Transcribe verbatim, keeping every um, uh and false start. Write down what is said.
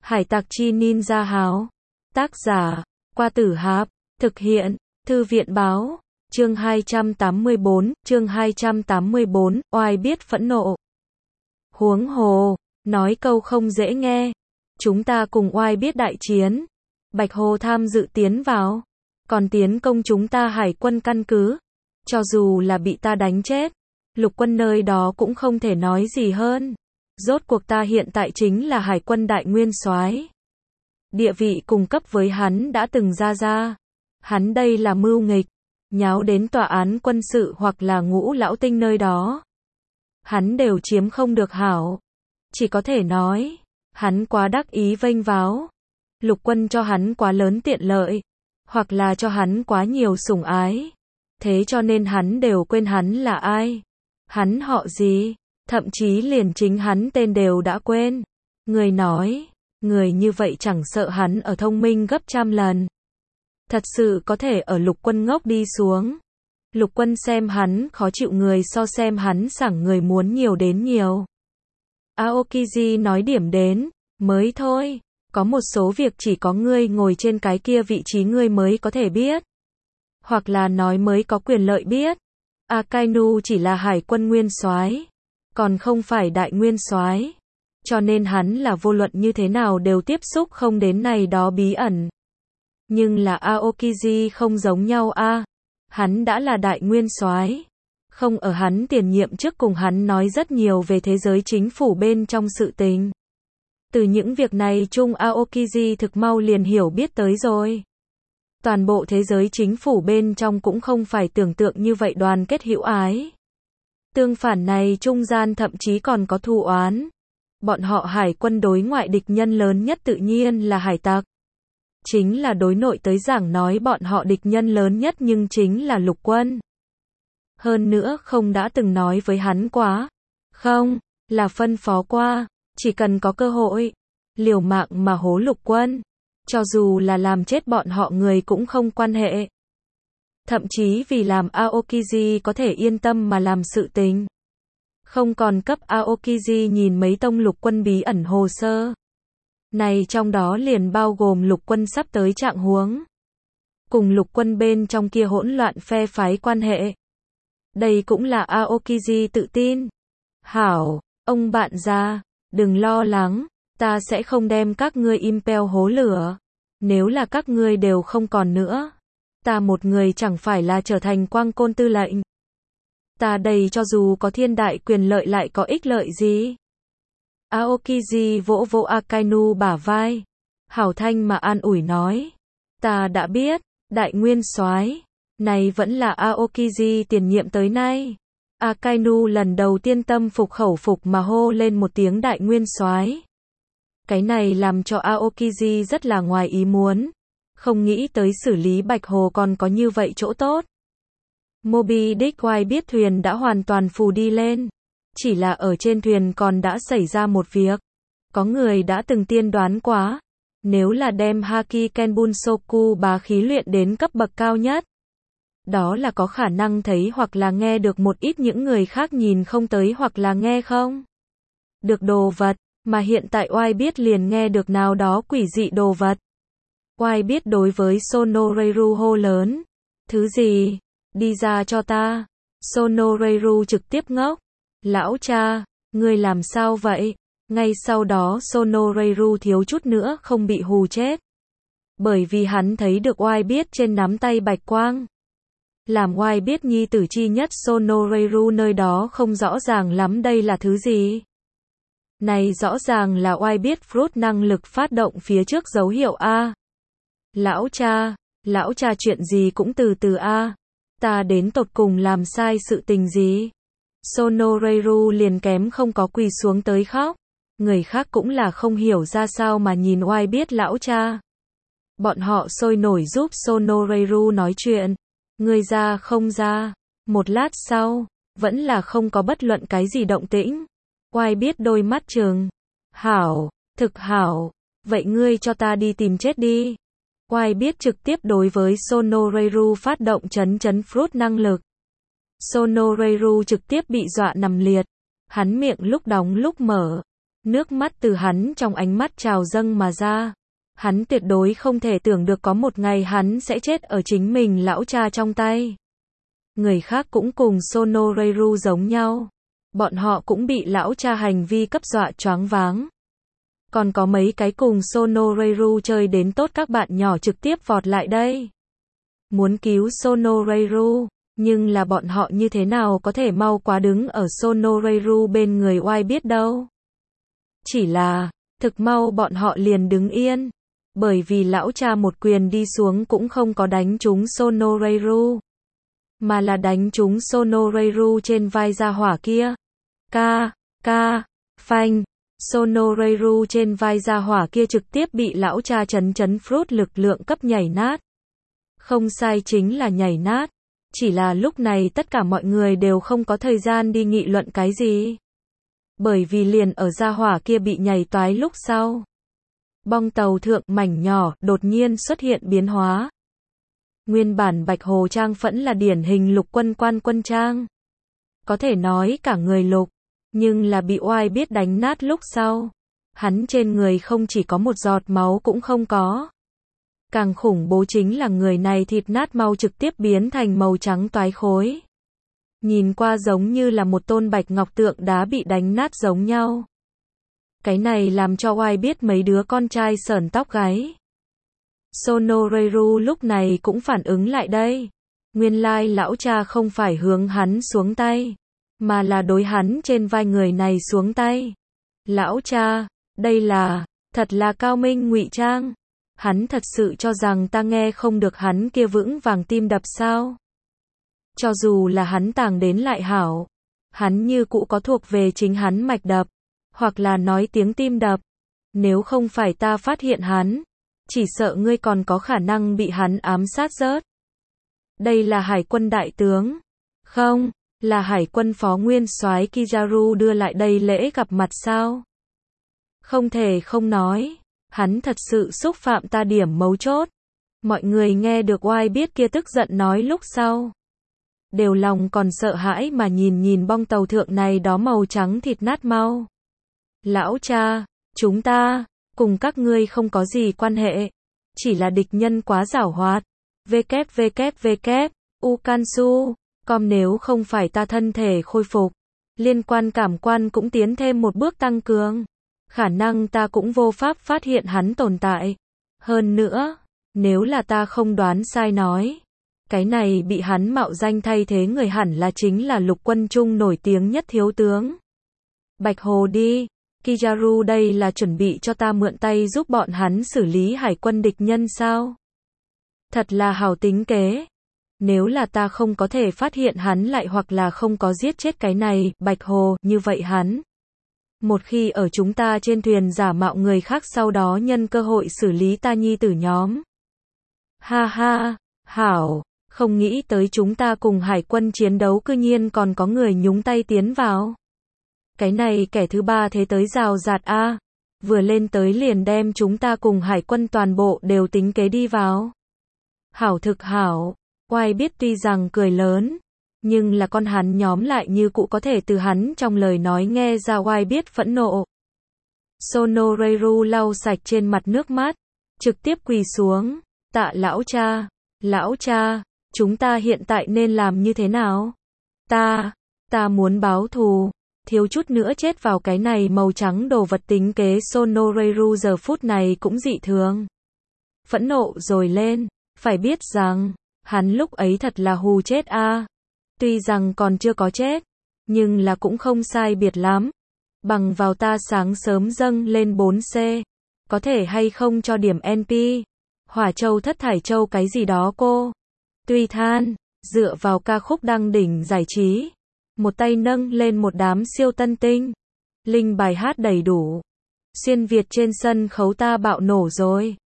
Hải tặc chi ninja háo. Tác giả, Qua Tử Hạp. Thực hiện, Thư viện báo. Chương hai trăm tám mươi bốn, chương hai trăm tám mươi bốn, oai biết phẫn nộ. Huống hồ, nói câu không dễ nghe. Chúng ta cùng oai biết đại chiến. Bạch Hồ tham dự tiến vào. Còn tiến công chúng ta hải quân căn cứ. Cho dù là bị ta đánh chết, lục quân nơi đó cũng không thể nói gì hơn. Rốt cuộc ta hiện tại chính là hải quân đại nguyên soái. Địa vị cùng cấp với hắn đã từng ra ra. Hắn đây là mưu nghịch, nháo đến tòa án quân sự hoặc là Ngũ Lão Tinh nơi đó. Hắn đều chiếm không được hảo. Chỉ có thể nói, hắn quá đắc ý vênh váo. Lục quân cho hắn quá lớn tiện lợi, hoặc là cho hắn quá nhiều sủng ái. Thế cho nên hắn đều quên hắn là ai. Hắn họ gì, thậm chí liền chính hắn tên đều đã quên. Người nói, người như vậy chẳng sợ hắn ở thông minh gấp trăm lần. Thật sự có thể ở lục quân ngốc đi xuống. Lục quân xem hắn khó chịu người so xem hắn sảng người muốn nhiều đến nhiều. Aokiji nói điểm đến, mới thôi. Có một số việc chỉ có ngươi ngồi trên cái kia vị trí ngươi mới có thể biết. Hoặc là nói mới có quyền lợi biết. Akainu chỉ là hải quân nguyên soái, còn không phải đại nguyên soái. Cho nên hắn là vô luận như thế nào đều tiếp xúc không đến này đó bí ẩn. Nhưng là Aokiji không giống nhau a. À. Hắn đã là đại nguyên soái. Không ở hắn tiền nhiệm trước cùng hắn nói rất nhiều về thế giới chính phủ bên trong sự tình. Từ những việc này chung Aokiji thực mau liền hiểu biết tới rồi. Toàn bộ thế giới chính phủ bên trong cũng không phải tưởng tượng như vậy đoàn kết hữu ái. Tương phản này trung gian thậm chí còn có thù oán. Bọn họ hải quân đối ngoại địch nhân lớn nhất tự nhiên là hải tặc. Chính là đối nội tới giảng nói bọn họ địch nhân lớn nhất nhưng chính là lục quân. Hơn nữa không đã từng nói với hắn quá. Không, là phân phó qua. Chỉ cần có cơ hội, liều mạng mà hố lục quân. Cho dù là làm chết bọn họ người cũng không quan hệ. Thậm chí vì làm Aokiji có thể yên tâm mà làm sự tình. Không còn cấp Aokiji nhìn mấy tông lục quân bí ẩn hồ sơ. Này trong đó liền bao gồm lục quân sắp tới trạng huống. Cùng lục quân bên trong kia hỗn loạn phe phái quan hệ. Đây cũng là Aokiji tự tin. Hảo, ông bạn già, đừng lo lắng. Ta sẽ không đem các ngươi Impel hố lửa. Nếu là các ngươi đều không còn nữa, ta một người chẳng phải là trở thành quang côn tư lệnh. Ta đây cho dù có thiên đại quyền lợi lại có ích lợi gì? Aokiji vỗ vỗ Akainu bả vai. Hảo thanh mà an ủi nói. Ta đã biết, đại nguyên soái. Này vẫn là Aokiji tiền nhiệm tới nay. Akainu lần đầu tiên tâm phục khẩu phục mà hô lên một tiếng đại nguyên soái. Cái này làm cho Aokiji rất là ngoài ý muốn. Không nghĩ tới xử lý Bạch Hồ còn có như vậy chỗ tốt. Moby Dick oai biết thuyền đã hoàn toàn phù đi lên. Chỉ là ở trên thuyền còn đã xảy ra một việc. Có người đã từng tiên đoán quá. Nếu là đem Haki Kenbunsoku bá khí luyện đến cấp bậc cao nhất. Đó là có khả năng thấy hoặc là nghe được một ít những người khác nhìn không tới hoặc là nghe không được đồ vật. Mà hiện tại oai biết liền nghe được nào đó quỷ dị đồ vật. Oai biết đối với Sonoreiru hô lớn. Thứ gì? Đi ra cho ta. Sonoreiru trực tiếp ngốc. Lão cha, ngươi làm sao vậy? Ngay sau đó Sonoreiru thiếu chút nữa không bị hù chết. Bởi vì hắn thấy được oai biết trên nắm tay bạch quang. Làm oai biết nhi tử chi nhất Sonoreiru nơi đó không rõ ràng lắm đây là thứ gì. Này rõ ràng là oai biết fruit năng lực phát động phía trước dấu hiệu A. Lão cha, lão cha chuyện gì cũng từ từ A. Ta đến tột cùng làm sai sự tình gì? Sonoreiru liền kém không có quỳ xuống tới khóc. Người khác cũng là không hiểu ra sao mà nhìn oai biết lão cha. Bọn họ sôi nổi giúp Sonoreiru nói chuyện. Người ra không ra. Một lát sau, vẫn là không có bất luận cái gì động tĩnh. Oai biết đôi mắt trừng. Hảo, thực hảo. Vậy ngươi cho ta đi tìm chết đi. Oai biết trực tiếp đối với Sonoreiru phát động chấn chấn fruit năng lực. Sonoreiru trực tiếp bị dọa nằm liệt. Hắn miệng lúc đóng lúc mở. Nước mắt từ hắn trong ánh mắt trào dâng mà ra. Hắn tuyệt đối không thể tưởng được có một ngày hắn sẽ chết ở chính mình lão cha trong tay. Người khác cũng cùng Sonoreiru giống nhau. Bọn họ cũng bị lão cha hành vi cấp dọa choáng váng. Còn có mấy cái cùng Sonoreiru chơi đến tốt các bạn nhỏ trực tiếp vọt lại đây. Muốn cứu Sonoreiru, nhưng là bọn họ như thế nào có thể mau quá đứng ở Sonoreiru bên người oai biết đâu. Chỉ là, thực mau bọn họ liền đứng yên. Bởi vì lão cha một quyền đi xuống cũng không có đánh trúng Sonoreiru. Mà là đánh trúng Sonoreiru trên vai gia hỏa kia. Ca, ca, phanh. Sonoreiru trên vai gia hỏa kia trực tiếp bị lão cha chấn chấn fruit lực lượng cấp nhảy nát. Không sai chính là nhảy nát. Chỉ là lúc này tất cả mọi người đều không có thời gian đi nghị luận cái gì. Bởi vì liền ở gia hỏa kia bị nhảy toái lúc sau. Bong tàu thượng mảnh nhỏ đột nhiên xuất hiện biến hóa. Nguyên bản Bạch Hồ Trang Phẫn là điển hình lục quân quan quân trang. Có thể nói cả người lục. Nhưng là bị oai biết đánh nát lúc sau. Hắn trên người không chỉ có một giọt máu cũng không có. Càng khủng bố chính là người này thịt nát mau trực tiếp biến thành màu trắng toái khối. Nhìn qua giống như là một tôn bạch ngọc tượng đá bị đánh nát giống nhau. Cái này làm cho oai biết mấy đứa con trai sởn tóc gáy. Sonoreiru lúc này cũng phản ứng lại đây. Nguyên lai lão cha không phải hướng hắn xuống tay. Mà là đối hắn trên vai người này xuống tay. Lão cha, đây là, thật là cao minh ngụy trang. Hắn thật sự cho rằng ta nghe không được hắn kia vững vàng tim đập sao. Cho dù là hắn tàng đến lại hảo. Hắn như cũ có thuộc về chính hắn mạch đập. Hoặc là nói tiếng tim đập. Nếu không phải ta phát hiện hắn. Chỉ sợ ngươi còn có khả năng bị hắn ám sát rớt. Đây là hải quân đại tướng. Không. Là hải quân phó nguyên soái Kizaru đưa lại đây lễ gặp mặt sao? Không thể không nói. Hắn thật sự xúc phạm ta điểm mấu chốt. Mọi người nghe được oai biết kia tức giận nói lúc sau. Đều lòng còn sợ hãi mà nhìn nhìn bong tàu thượng này đó màu trắng thịt nát mau. Lão cha, chúng ta, cùng các ngươi không có gì quan hệ. Chỉ là địch nhân quá giảo hoạt. www, Ukansu. Còn nếu không phải ta thân thể khôi phục, liên quan cảm quan cũng tiến thêm một bước tăng cường. Khả năng ta cũng vô pháp phát hiện hắn tồn tại. Hơn nữa, nếu là ta không đoán sai nói, cái này bị hắn mạo danh thay thế người hẳn là chính là lục quân trung nổi tiếng nhất thiếu tướng. Bạch Hồ đi, Kizaru đây là chuẩn bị cho ta mượn tay giúp bọn hắn xử lý hải quân địch nhân sao? Thật là hảo tính kế. Nếu là ta không có thể phát hiện hắn lại hoặc là không có giết chết cái này, Bạch Hồ, như vậy hắn. Một khi ở chúng ta trên thuyền giả mạo người khác sau đó nhân cơ hội xử lý ta nhi tử nhóm. Ha ha, hảo, không nghĩ tới chúng ta cùng hải quân chiến đấu cư nhiên còn có người nhúng tay tiến vào. Cái này kẻ thứ ba thế tới rào rạt a, vừa lên tới liền đem chúng ta cùng hải quân toàn bộ đều tính kế đi vào. Hảo thực hảo. Oai biết tuy rằng cười lớn, nhưng là con hắn nhóm lại như cũ có thể từ hắn trong lời nói nghe ra oai biết phẫn nộ. Sonoreiru lau sạch trên mặt nước mắt, trực tiếp quỳ xuống, tạ lão cha, lão cha, chúng ta hiện tại nên làm như thế nào? Ta, ta muốn báo thù, thiếu chút nữa chết vào cái này màu trắng đồ vật tính kế. Sonoreiru giờ phút này cũng dị thường. Phẫn nộ rồi lên, phải biết rằng, hắn lúc ấy thật là hù chết a. À. Tuy rằng còn chưa có chết, nhưng là cũng không sai biệt lắm. Bằng vào ta sáng sớm dâng lên bốn C, có thể hay không cho điểm en pê, hỏa châu thất thải châu cái gì đó cô. Tuy than, dựa vào ca khúc đăng đỉnh giải trí, một tay nâng lên một đám siêu tân tinh, linh bài hát đầy đủ. Xuyên Việt trên sân khấu ta bạo nổ rồi.